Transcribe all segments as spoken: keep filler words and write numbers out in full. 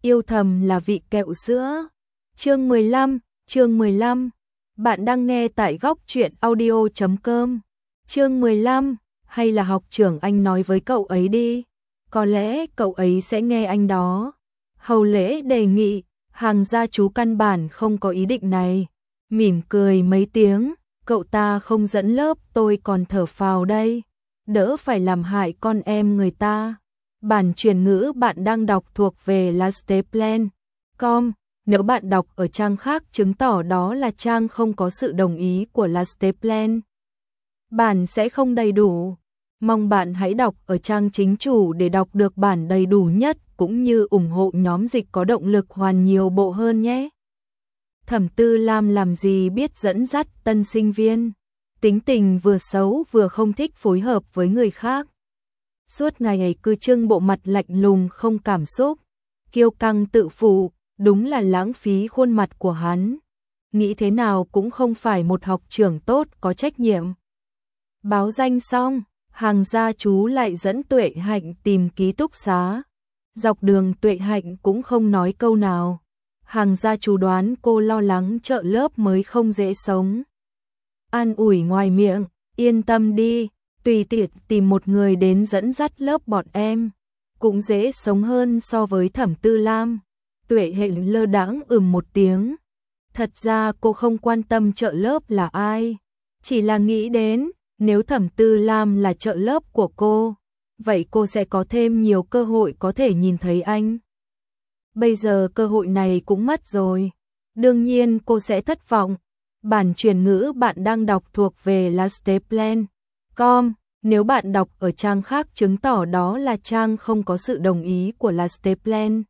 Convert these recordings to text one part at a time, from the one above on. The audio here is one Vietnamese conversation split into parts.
Yêu thầm là vị kẹo sữa. Chương mười lăm, chương mười lăm. Bạn đang nghe tại góc truyện audio chấm com. Chương mười lăm, hay là học trưởng anh nói với cậu ấy đi. Có lẽ cậu ấy sẽ nghe anh đó. Hầu Lễ đề nghị, Hàng gia chú căn bản không có ý định này. Mỉm cười mấy tiếng, cậu ta không dẫn lớp tôi còn thở phào đây. Đỡ phải làm hại con em người ta. Bản truyền ngữ bạn đang đọc thuộc về lasteplan chấm com. Nếu bạn đọc ở trang khác chứng tỏ đó là trang không có sự đồng ý của lasteplan. Bản sẽ không đầy đủ. Mong bạn hãy đọc ở trang chính chủ để đọc được bản đầy đủ nhất cũng như ủng hộ nhóm dịch có động lực hoàn nhiều bộ hơn nhé. Thẩm Tư Lam làm gì biết dẫn dắt tân sinh viên. Tính tình vừa xấu vừa không thích phối hợp với người khác. Suốt ngày ấy cứ trưng bộ mặt lạnh lùng không cảm xúc, kiêu căng tự phụ, đúng là lãng phí khuôn mặt của hắn. Nghĩ thế nào cũng không phải một học trưởng tốt có trách nhiệm. Báo danh xong, Hàng gia chú lại dẫn Tuệ Hạnh tìm ký túc xá. Dọc đường Tuệ Hạnh cũng không nói câu nào. Hàng gia chú đoán cô lo lắng trợ lớp mới không dễ sống. An ủi ngoài miệng, yên tâm đi, tùy tiện tìm một người đến dẫn dắt lớp bọn em. Cũng dễ sống hơn so với Thẩm Tư Lam. Tuệ Hạnh lơ đãng ừm một tiếng. Thật ra cô không quan tâm trợ lớp là ai. Chỉ là nghĩ đến, nếu Thẩm Tư Lam là trợ lớp của cô, vậy cô sẽ có thêm nhiều cơ hội có thể nhìn thấy anh. Bây giờ cơ hội này cũng mất rồi. Đương nhiên cô sẽ thất vọng. Bản truyền ngữ bạn đang đọc thuộc về lasteplan chấm com. Nếu bạn đọc ở trang khác chứng tỏ đó là trang không có sự đồng ý của lasteplan.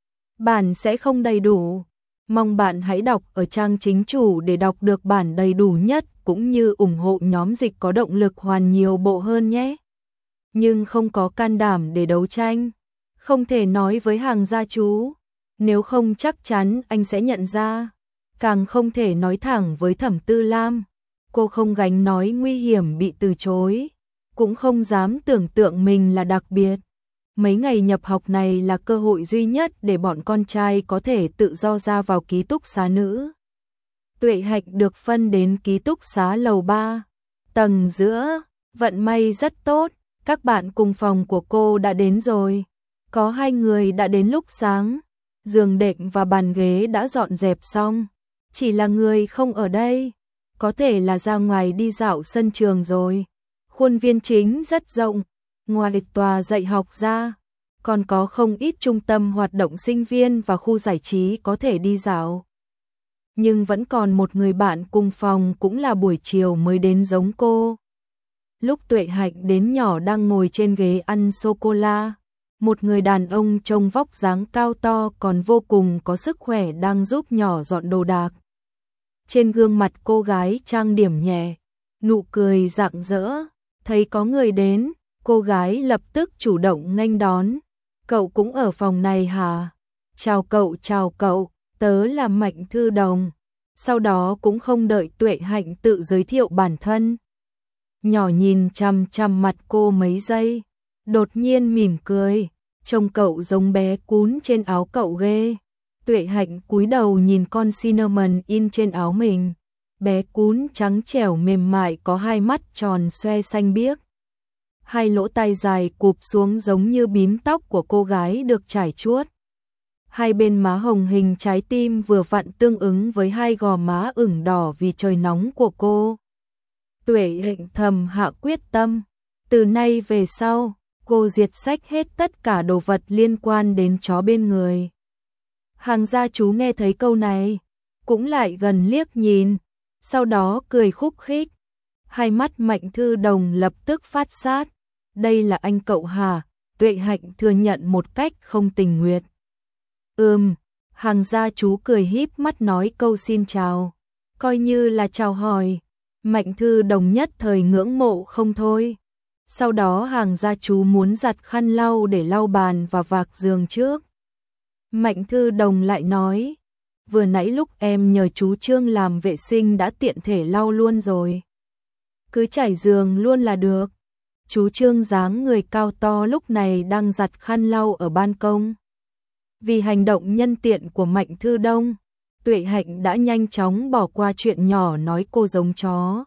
Bản sẽ không đầy đủ. Mong bạn hãy đọc ở trang chính chủ để đọc được bản đầy đủ nhất cũng như ủng hộ nhóm dịch có động lực hoàn nhiều bộ hơn nhé. Nhưng không có can đảm để đấu tranh. Không thể nói với Hàng gia chú. Nếu không chắc chắn anh sẽ nhận ra. Càng không thể nói thẳng với Thẩm Tư Lam. Cô không gánh nói nguy hiểm bị từ chối. Cũng không dám tưởng tượng mình là đặc biệt. Mấy ngày nhập học này là cơ hội duy nhất để bọn con trai có thể tự do ra vào ký túc xá nữ. Tuệ Hạnh được phân đến ký túc xá lầu ba, tầng giữa. Vận may rất tốt, các bạn cùng phòng của cô đã đến rồi. Có hai người đã đến lúc sáng. Giường đệm và bàn ghế đã dọn dẹp xong. Chỉ là người không ở đây. Có thể là ra ngoài đi dạo sân trường rồi. Khuôn viên chính rất rộng. Ngoài tòa dạy học ra, còn có không ít trung tâm hoạt động sinh viên và khu giải trí có thể đi dạo. Nhưng vẫn còn một người bạn cùng phòng cũng là buổi chiều mới đến giống cô. Lúc Tuệ Hạnh đến nhỏ đang ngồi trên ghế ăn sô-cô-la. Một người đàn ông trông vóc dáng cao to còn vô cùng có sức khỏe đang giúp nhỏ dọn đồ đạc. Trên gương mặt cô gái trang điểm nhẹ, nụ cười rạng rỡ, thấy có người đến, cô gái lập tức chủ động nghênh đón. Cậu cũng ở phòng này hả? Chào cậu, chào cậu, tớ là Mạnh Thư Đồng. Sau đó cũng không đợi Tuệ Hạnh tự giới thiệu bản thân. Nhỏ nhìn chằm chằm mặt cô mấy giây, đột nhiên mỉm cười, trông cậu giống bé cún trên áo cậu ghê. Tuệ Hạnh cúi đầu nhìn con cinnamon in trên áo mình. Bé cún trắng trẻo mềm mại có hai mắt tròn xoe xanh biếc. Hai lỗ tai dài cụp xuống giống như bím tóc của cô gái được trải chuốt. Hai bên má hồng hình trái tim vừa vặn tương ứng với hai gò má ửng đỏ vì trời nóng của cô. Tuệ Hạnh thầm hạ quyết tâm. Từ nay về sau, cô diệt sạch hết tất cả đồ vật liên quan đến chó bên người. Hàng gia chú nghe thấy câu này, cũng lại gần liếc nhìn, sau đó cười khúc khích. Hai mắt Mạnh Thư Đồng lập tức phát sát. Đây là anh cậu hả? Tuệ Hạnh thừa nhận một cách không tình nguyện. Ừm, Hàng gia chú cười híp mắt nói câu xin chào. Coi như là chào hỏi. Mạnh Thư Đồng nhất thời ngưỡng mộ không thôi. Sau đó Hàng gia chú muốn giặt khăn lau để lau bàn và vạc giường trước. Mạnh Thư Đồng lại nói, vừa nãy lúc em nhờ chú Trương làm vệ sinh đã tiện thể lau luôn rồi. Cứ trải giường luôn là được. Chú Trương dáng người cao to lúc này đang giặt khăn lau ở ban công. Vì hành động nhân tiện của Mạnh Thư Đông, Tuệ Hạnh đã nhanh chóng bỏ qua chuyện nhỏ nói cô giống chó.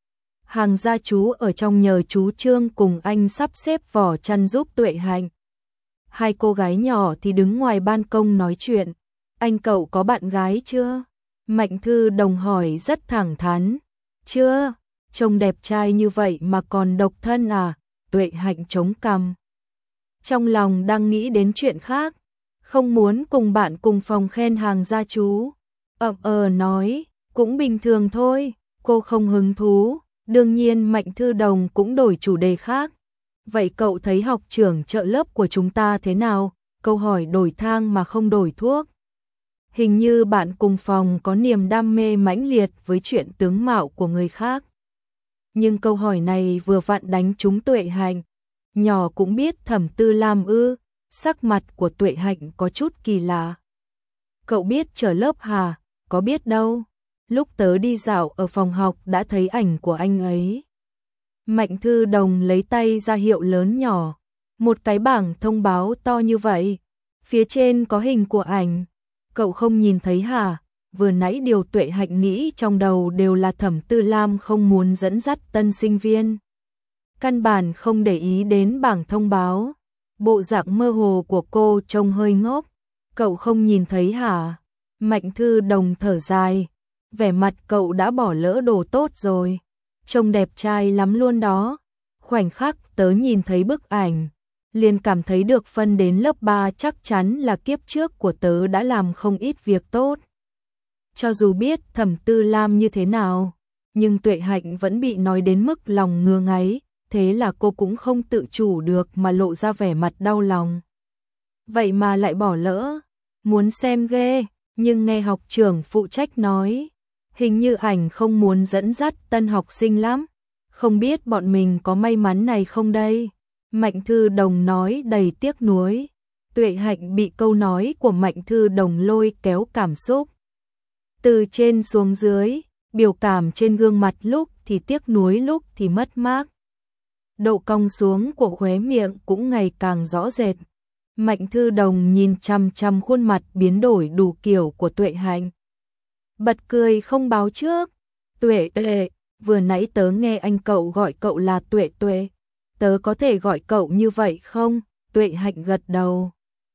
Hàng gia chú ở trong nhờ chú Trương cùng anh sắp xếp vỏ chăn giúp Tuệ Hạnh. Hai cô gái nhỏ thì đứng ngoài ban công nói chuyện. Anh cậu có bạn gái chưa? Mạnh Thư Đồng hỏi rất thẳng thắn. Chưa, trông đẹp trai như vậy mà còn độc thân à? Tuệ Hạnh chống cằm. Trong lòng đang nghĩ đến chuyện khác, không muốn cùng bạn cùng phòng khen hàng gia chú. Ậm ờ nói, cũng bình thường thôi, cô không hứng thú. Đương nhiên Mạnh Thư Đồng cũng đổi chủ đề khác. Vậy cậu thấy học trưởng trợ lớp của chúng ta thế nào? Câu hỏi đổi thang mà không đổi thuốc. Hình như bạn cùng phòng có niềm đam mê mãnh liệt với chuyện tướng mạo của người khác. Nhưng câu hỏi này vừa vặn đánh trúng Tuệ Hạnh. Nhỏ cũng biết Thẩm Tư Lam ư? Sắc mặt của Tuệ Hạnh có chút kỳ lạ. Cậu biết trợ lớp hả? Có biết đâu. Lúc tớ đi dạo ở phòng học đã thấy ảnh của anh ấy. Mạnh Thư Đồng lấy tay ra hiệu lớn nhỏ. Một cái bảng thông báo to như vậy. Phía trên có hình của ảnh. Cậu không nhìn thấy hả? Vừa nãy điều Tuệ Hạnh nghĩ trong đầu đều là Thẩm Tư Lam không muốn dẫn dắt tân sinh viên. Căn bản không để ý đến bảng thông báo. Bộ dạng mơ hồ của cô trông hơi ngốc. Cậu không nhìn thấy hả? Mạnh Thư Đồng thở dài. Vẻ mặt cậu đã bỏ lỡ đồ tốt rồi. Trông đẹp trai lắm luôn đó. Khoảnh khắc tớ nhìn thấy bức ảnh, liền cảm thấy được phân đến lớp ba chắc chắn là kiếp trước của tớ đã làm không ít việc tốt. Cho dù biết Thẩm Tư Lam như thế nào, nhưng Tuệ Hạnh vẫn bị nói đến mức lòng ngứa ngáy, thế là cô cũng không tự chủ được mà lộ ra vẻ mặt đau lòng. Vậy mà lại bỏ lỡ, muốn xem ghê, nhưng nghe học trưởng phụ trách nói, hình như ảnh không muốn dẫn dắt tân học sinh lắm, không biết bọn mình có may mắn này không đây. Mạnh Thư Đồng nói đầy tiếc nuối. Tuệ Hạnh bị câu nói của Mạnh Thư Đồng lôi kéo cảm xúc. Từ trên xuống dưới, biểu cảm trên gương mặt lúc thì tiếc nuối lúc thì mất mát. Độ cong xuống của khóe miệng cũng ngày càng rõ rệt. Mạnh Thư Đồng nhìn chăm chăm khuôn mặt biến đổi đủ kiểu của Tuệ Hạnh. Bật cười không báo trước. Tuệ Tuệ, vừa nãy tớ nghe anh cậu gọi cậu là Tuệ Tuệ. Tớ có thể gọi cậu như vậy không? Tuệ Hạnh gật đầu.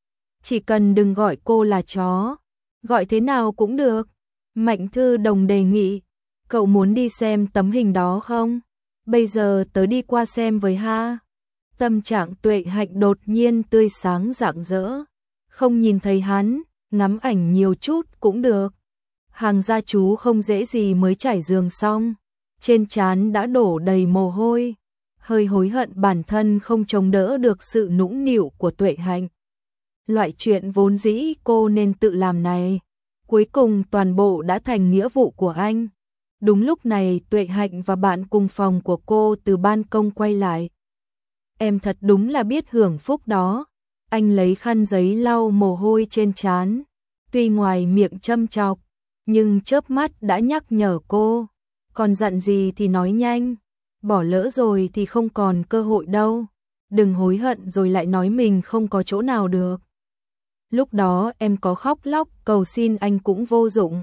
Chỉ cần đừng gọi cô là chó. Gọi thế nào cũng được. Mạnh Thư Đồng đề nghị. Cậu muốn đi xem tấm hình đó không? Bây giờ tớ đi qua xem với ha. Tâm trạng Tuệ Hạnh đột nhiên tươi sáng rạng rỡ. Không nhìn thấy hắn, ngắm ảnh nhiều chút cũng được. Hàng gia chú không dễ gì mới trải giường xong. Trên trán đã đổ đầy mồ hôi. Hơi hối hận bản thân không chống đỡ được sự nũng nịu của Tuệ Hạnh. Loại chuyện vốn dĩ cô nên tự làm này, cuối cùng toàn bộ đã thành nghĩa vụ của anh. Đúng lúc này Tuệ Hạnh và bạn cùng phòng của cô từ ban công quay lại. Em thật đúng là biết hưởng phúc đó. Anh lấy khăn giấy lau mồ hôi trên trán. Tuy ngoài miệng châm chọc, nhưng chớp mắt đã nhắc nhở cô. Còn dặn gì thì nói nhanh. Bỏ lỡ rồi thì không còn cơ hội đâu. Đừng hối hận rồi lại nói mình không có chỗ nào được. Lúc đó em có khóc lóc cầu xin anh cũng vô dụng.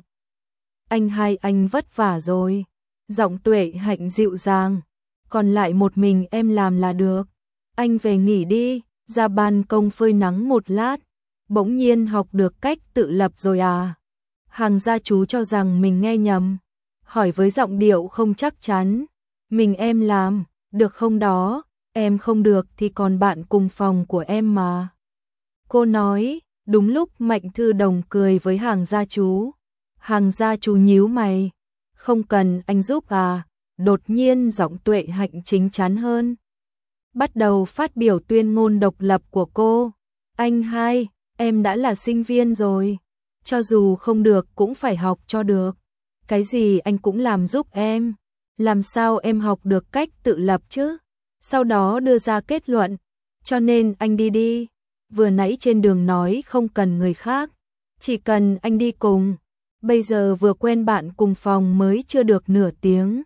Anh hai anh vất vả rồi. Giọng Tuệ Hạnh dịu dàng. Còn lại một mình em làm là được. Anh về nghỉ đi, ra ban công phơi nắng một lát. Bỗng nhiên học được cách tự lập rồi à? Hàng gia chú cho rằng mình nghe nhầm. Hỏi với giọng điệu không chắc chắn. Mình em làm, được không đó? Em không được thì còn bạn cùng phòng của em mà. Cô nói, đúng lúc Mạnh Thư Đồng cười với hàng gia chú. Hàng gia chú nhíu mày. Không cần anh giúp à? Đột nhiên giọng Tuệ Hạnh chính chắn hơn. Bắt đầu phát biểu tuyên ngôn độc lập của cô. Anh hai, em đã là sinh viên rồi. Cho dù không được cũng phải học cho được. Cái gì anh cũng làm giúp em. Làm sao em học được cách tự lập chứ? Sau đó đưa ra kết luận. Cho nên anh đi đi. Vừa nãy trên đường nói không cần người khác. Chỉ cần anh đi cùng. Bây giờ vừa quen bạn cùng phòng mới chưa được nửa tiếng.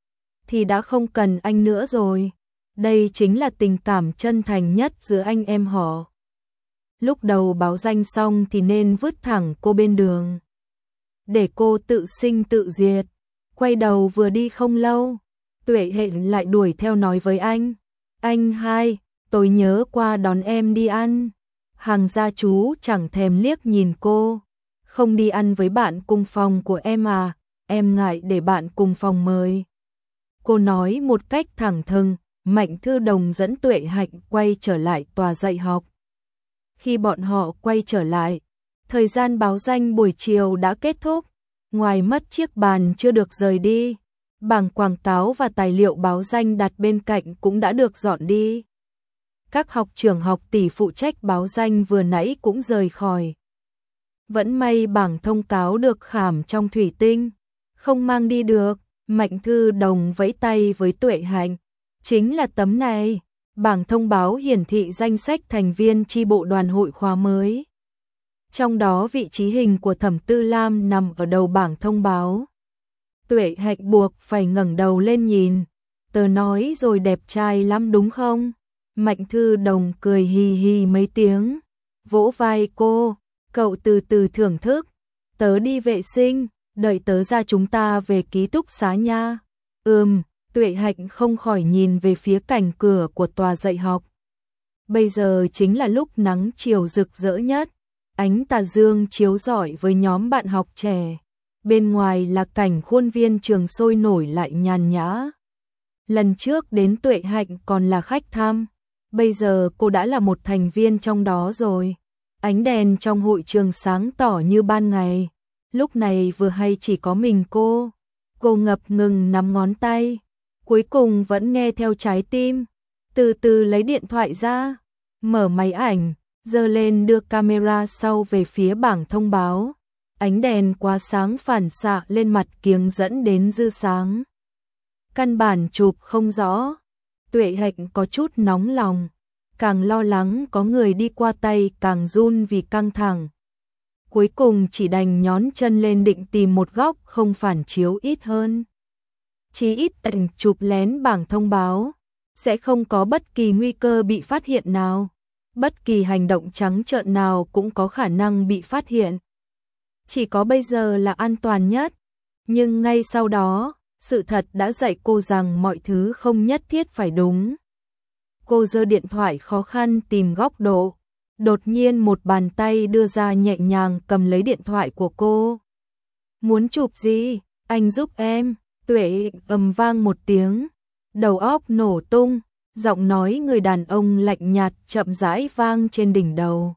Thì đã không cần anh nữa rồi. Đây chính là tình cảm chân thành nhất giữa anh em họ. lúc đầu báo danh xong thì nên vứt thẳng cô bên đường, để cô tự sinh tự diệt. Quay đầu vừa đi không lâu, Tuệ Hạnh lại đuổi theo nói với anh, anh hai, tôi nhớ qua đón em đi ăn. Hàng gia chú chẳng thèm liếc nhìn cô, không đi ăn với bạn cùng phòng của em à, em ngại để bạn cùng phòng mời. Cô nói một cách thẳng thừng. Mạnh Thư Đồng dẫn Tuệ Hạnh quay trở lại tòa dạy học. Khi bọn họ quay trở lại, thời gian báo danh buổi chiều đã kết thúc. Ngoài mất chiếc bàn chưa được rời đi, bảng quảng cáo và tài liệu báo danh đặt bên cạnh cũng đã được dọn đi. Các học trưởng học tỷ phụ trách báo danh vừa nãy cũng rời khỏi. Vẫn may bảng thông cáo được khảm trong thủy tinh, không mang đi được. Mạnh Thư Đồng vẫy tay với Tuệ Hạnh. Chính là tấm này, bảng thông báo hiển thị danh sách thành viên chi bộ đoàn hội khóa mới. Trong đó vị trí hình của Thẩm Tư Lam nằm ở đầu bảng thông báo. Tuệ Hạnh buộc phải ngẩng đầu lên nhìn. Tớ nói rồi, đẹp trai lắm đúng không? Mạnh Thư Đồng cười hì hì mấy tiếng, vỗ vai cô, cậu từ từ thưởng thức. Tớ đi vệ sinh, đợi tớ ra chúng ta về ký túc xá nha. Ừm. Tuệ Hạnh không khỏi nhìn về phía cảnh cửa của tòa dạy học. Bây giờ chính là lúc nắng chiều rực rỡ nhất, ánh tà dương chiếu rọi với nhóm bạn học trẻ. Bên ngoài là cảnh khuôn viên trường sôi nổi lại nhàn nhã. Lần trước đến Tuệ Hạnh còn là khách thăm, bây giờ cô đã là một thành viên trong đó rồi. Ánh đèn trong hội trường sáng tỏ như ban ngày, lúc này vừa hay chỉ có mình cô. Cô ngập ngừng nắm ngón tay, cuối cùng vẫn nghe theo trái tim, từ từ lấy điện thoại ra, mở máy ảnh, giơ lên đưa camera sau về phía bảng thông báo. Ánh đèn quá sáng phản xạ lên mặt kiếng dẫn đến dư sáng. Căn bản chụp không rõ. Tuệ Hạnh có chút nóng lòng, càng lo lắng có người đi qua tay càng run vì căng thẳng. Cuối cùng chỉ đành nhón chân lên định tìm một góc không phản chiếu ít hơn. Chí ít ảnh chụp lén bảng thông báo, sẽ không có bất kỳ nguy cơ bị phát hiện nào. Bất kỳ hành động trắng trợn nào cũng có khả năng bị phát hiện. Chỉ có bây giờ là an toàn nhất. Nhưng ngay sau đó, sự thật đã dạy cô rằng mọi thứ không nhất thiết phải đúng. Cô giơ điện thoại khó khăn tìm góc độ. Đột nhiên một bàn tay đưa ra nhẹ nhàng cầm lấy điện thoại của cô. Muốn chụp gì? Anh giúp em. Tuệ ầm vang một tiếng, đầu óc nổ tung, giọng nói người đàn ông lạnh nhạt chậm rãi vang trên đỉnh đầu.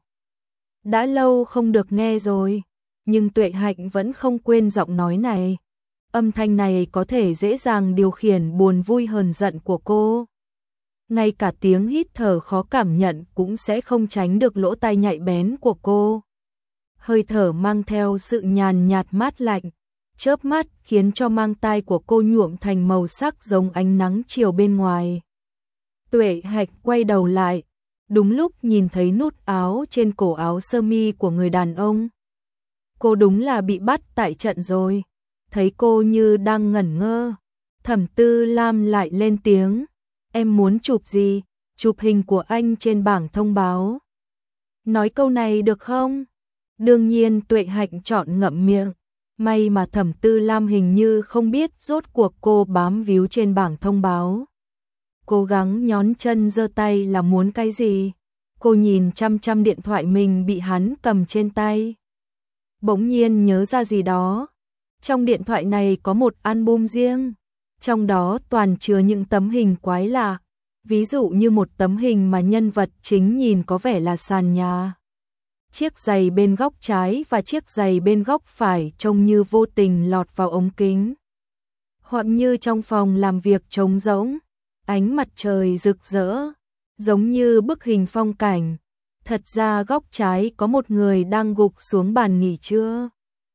Đã lâu không được nghe rồi, nhưng Tuệ Hạnh vẫn không quên giọng nói này. Âm thanh này có thể dễ dàng điều khiển buồn vui hờn giận của cô. Ngay cả tiếng hít thở khó cảm nhận cũng sẽ không tránh được lỗ tai nhạy bén của cô. Hơi thở mang theo sự nhàn nhạt mát lạnh, chớp mắt khiến cho mang tai của cô nhuộm thành màu sắc giống ánh nắng chiều bên ngoài. Tuệ Hạnh quay đầu lại, đúng lúc nhìn thấy nút áo trên cổ áo sơ mi của người đàn ông. Cô đúng là bị bắt tại trận rồi. Thấy cô như đang ngẩn ngơ, Thẩm Tư Lam lại lên tiếng. Em muốn chụp gì? Chụp hình của anh trên bảng thông báo. Nói câu này được không? Đương nhiên Tuệ Hạnh chọn ngậm miệng. May mà Thẩm Tư Lam hình như không biết rốt cuộc cô bám víu trên bảng thông báo. Cố gắng nhón chân giơ tay là muốn cái gì? Cô nhìn chăm chăm điện thoại mình bị hắn cầm trên tay. Bỗng nhiên nhớ ra gì đó. Trong điện thoại này có một album riêng. Trong đó toàn chứa những tấm hình quái lạ. Ví dụ như một tấm hình mà nhân vật chính nhìn có vẻ là sàn nhà. Chiếc giày bên góc trái và chiếc giày bên góc phải trông như vô tình lọt vào ống kính. Hoặc như trong phòng làm việc trống rỗng, ánh mặt trời rực rỡ, giống như bức hình phong cảnh. Thật ra góc trái có một người đang gục xuống bàn nghỉ trưa.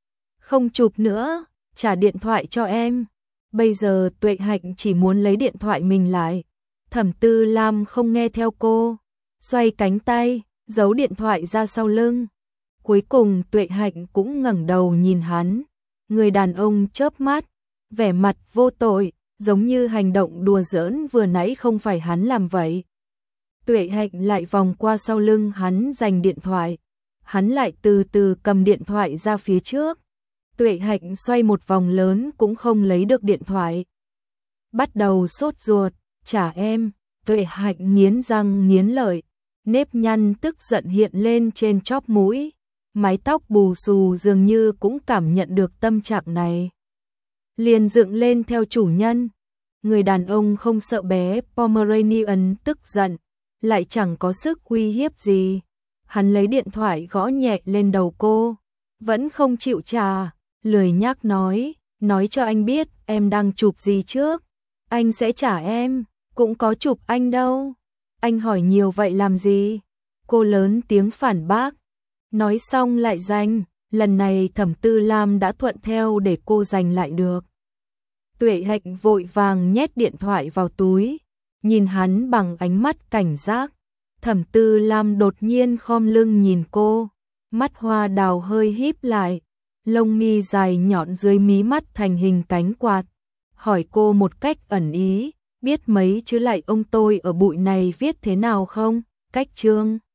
Không chụp nữa, trả điện thoại cho em. Bây giờ Tuệ Hạnh chỉ muốn lấy điện thoại mình lại. Thẩm Tư Lam không nghe theo cô, xoay cánh tay, giấu điện thoại ra sau lưng. Cuối cùng Tuệ Hạnh cũng ngẩng đầu nhìn hắn. Người đàn ông chớp mắt, vẻ mặt vô tội, giống như hành động đùa giỡn vừa nãy không phải hắn làm vậy. Tuệ Hạnh lại vòng qua sau lưng hắn giành điện thoại. Hắn lại từ từ cầm điện thoại ra phía trước. Tuệ Hạnh xoay một vòng lớn cũng không lấy được điện thoại. Bắt đầu sốt ruột, trả em. Tuệ Hạnh nghiến răng nghiến lợi, nếp nhăn tức giận hiện lên trên chóp mũi. Mái tóc bù xù dường như cũng cảm nhận được tâm trạng này. Liền dựng lên theo chủ nhân. Người đàn ông không sợ bé Pomeranian tức giận, lại chẳng có sức uy hiếp gì. Hắn lấy điện thoại gõ nhẹ lên đầu cô, vẫn không chịu trả, lười nhác nói, nói cho anh biết em đang chụp gì trước, anh sẽ trả em, cũng có chụp anh đâu. Anh hỏi nhiều vậy làm gì? Cô lớn tiếng phản bác. Nói xong lại giành, lần này Thẩm Tư Lam đã thuận theo để cô giành lại được. Tuệ Hạnh vội vàng nhét điện thoại vào túi, nhìn hắn bằng ánh mắt cảnh giác. Thẩm Tư Lam đột nhiên khom lưng nhìn cô, mắt hoa đào hơi híp lại, lông mi dài nhọn dưới mí mắt thành hình cánh quạt. Hỏi cô một cách ẩn ý, biết mấy chữ lại ông tôi ở bụi này viết thế nào không? Cách chương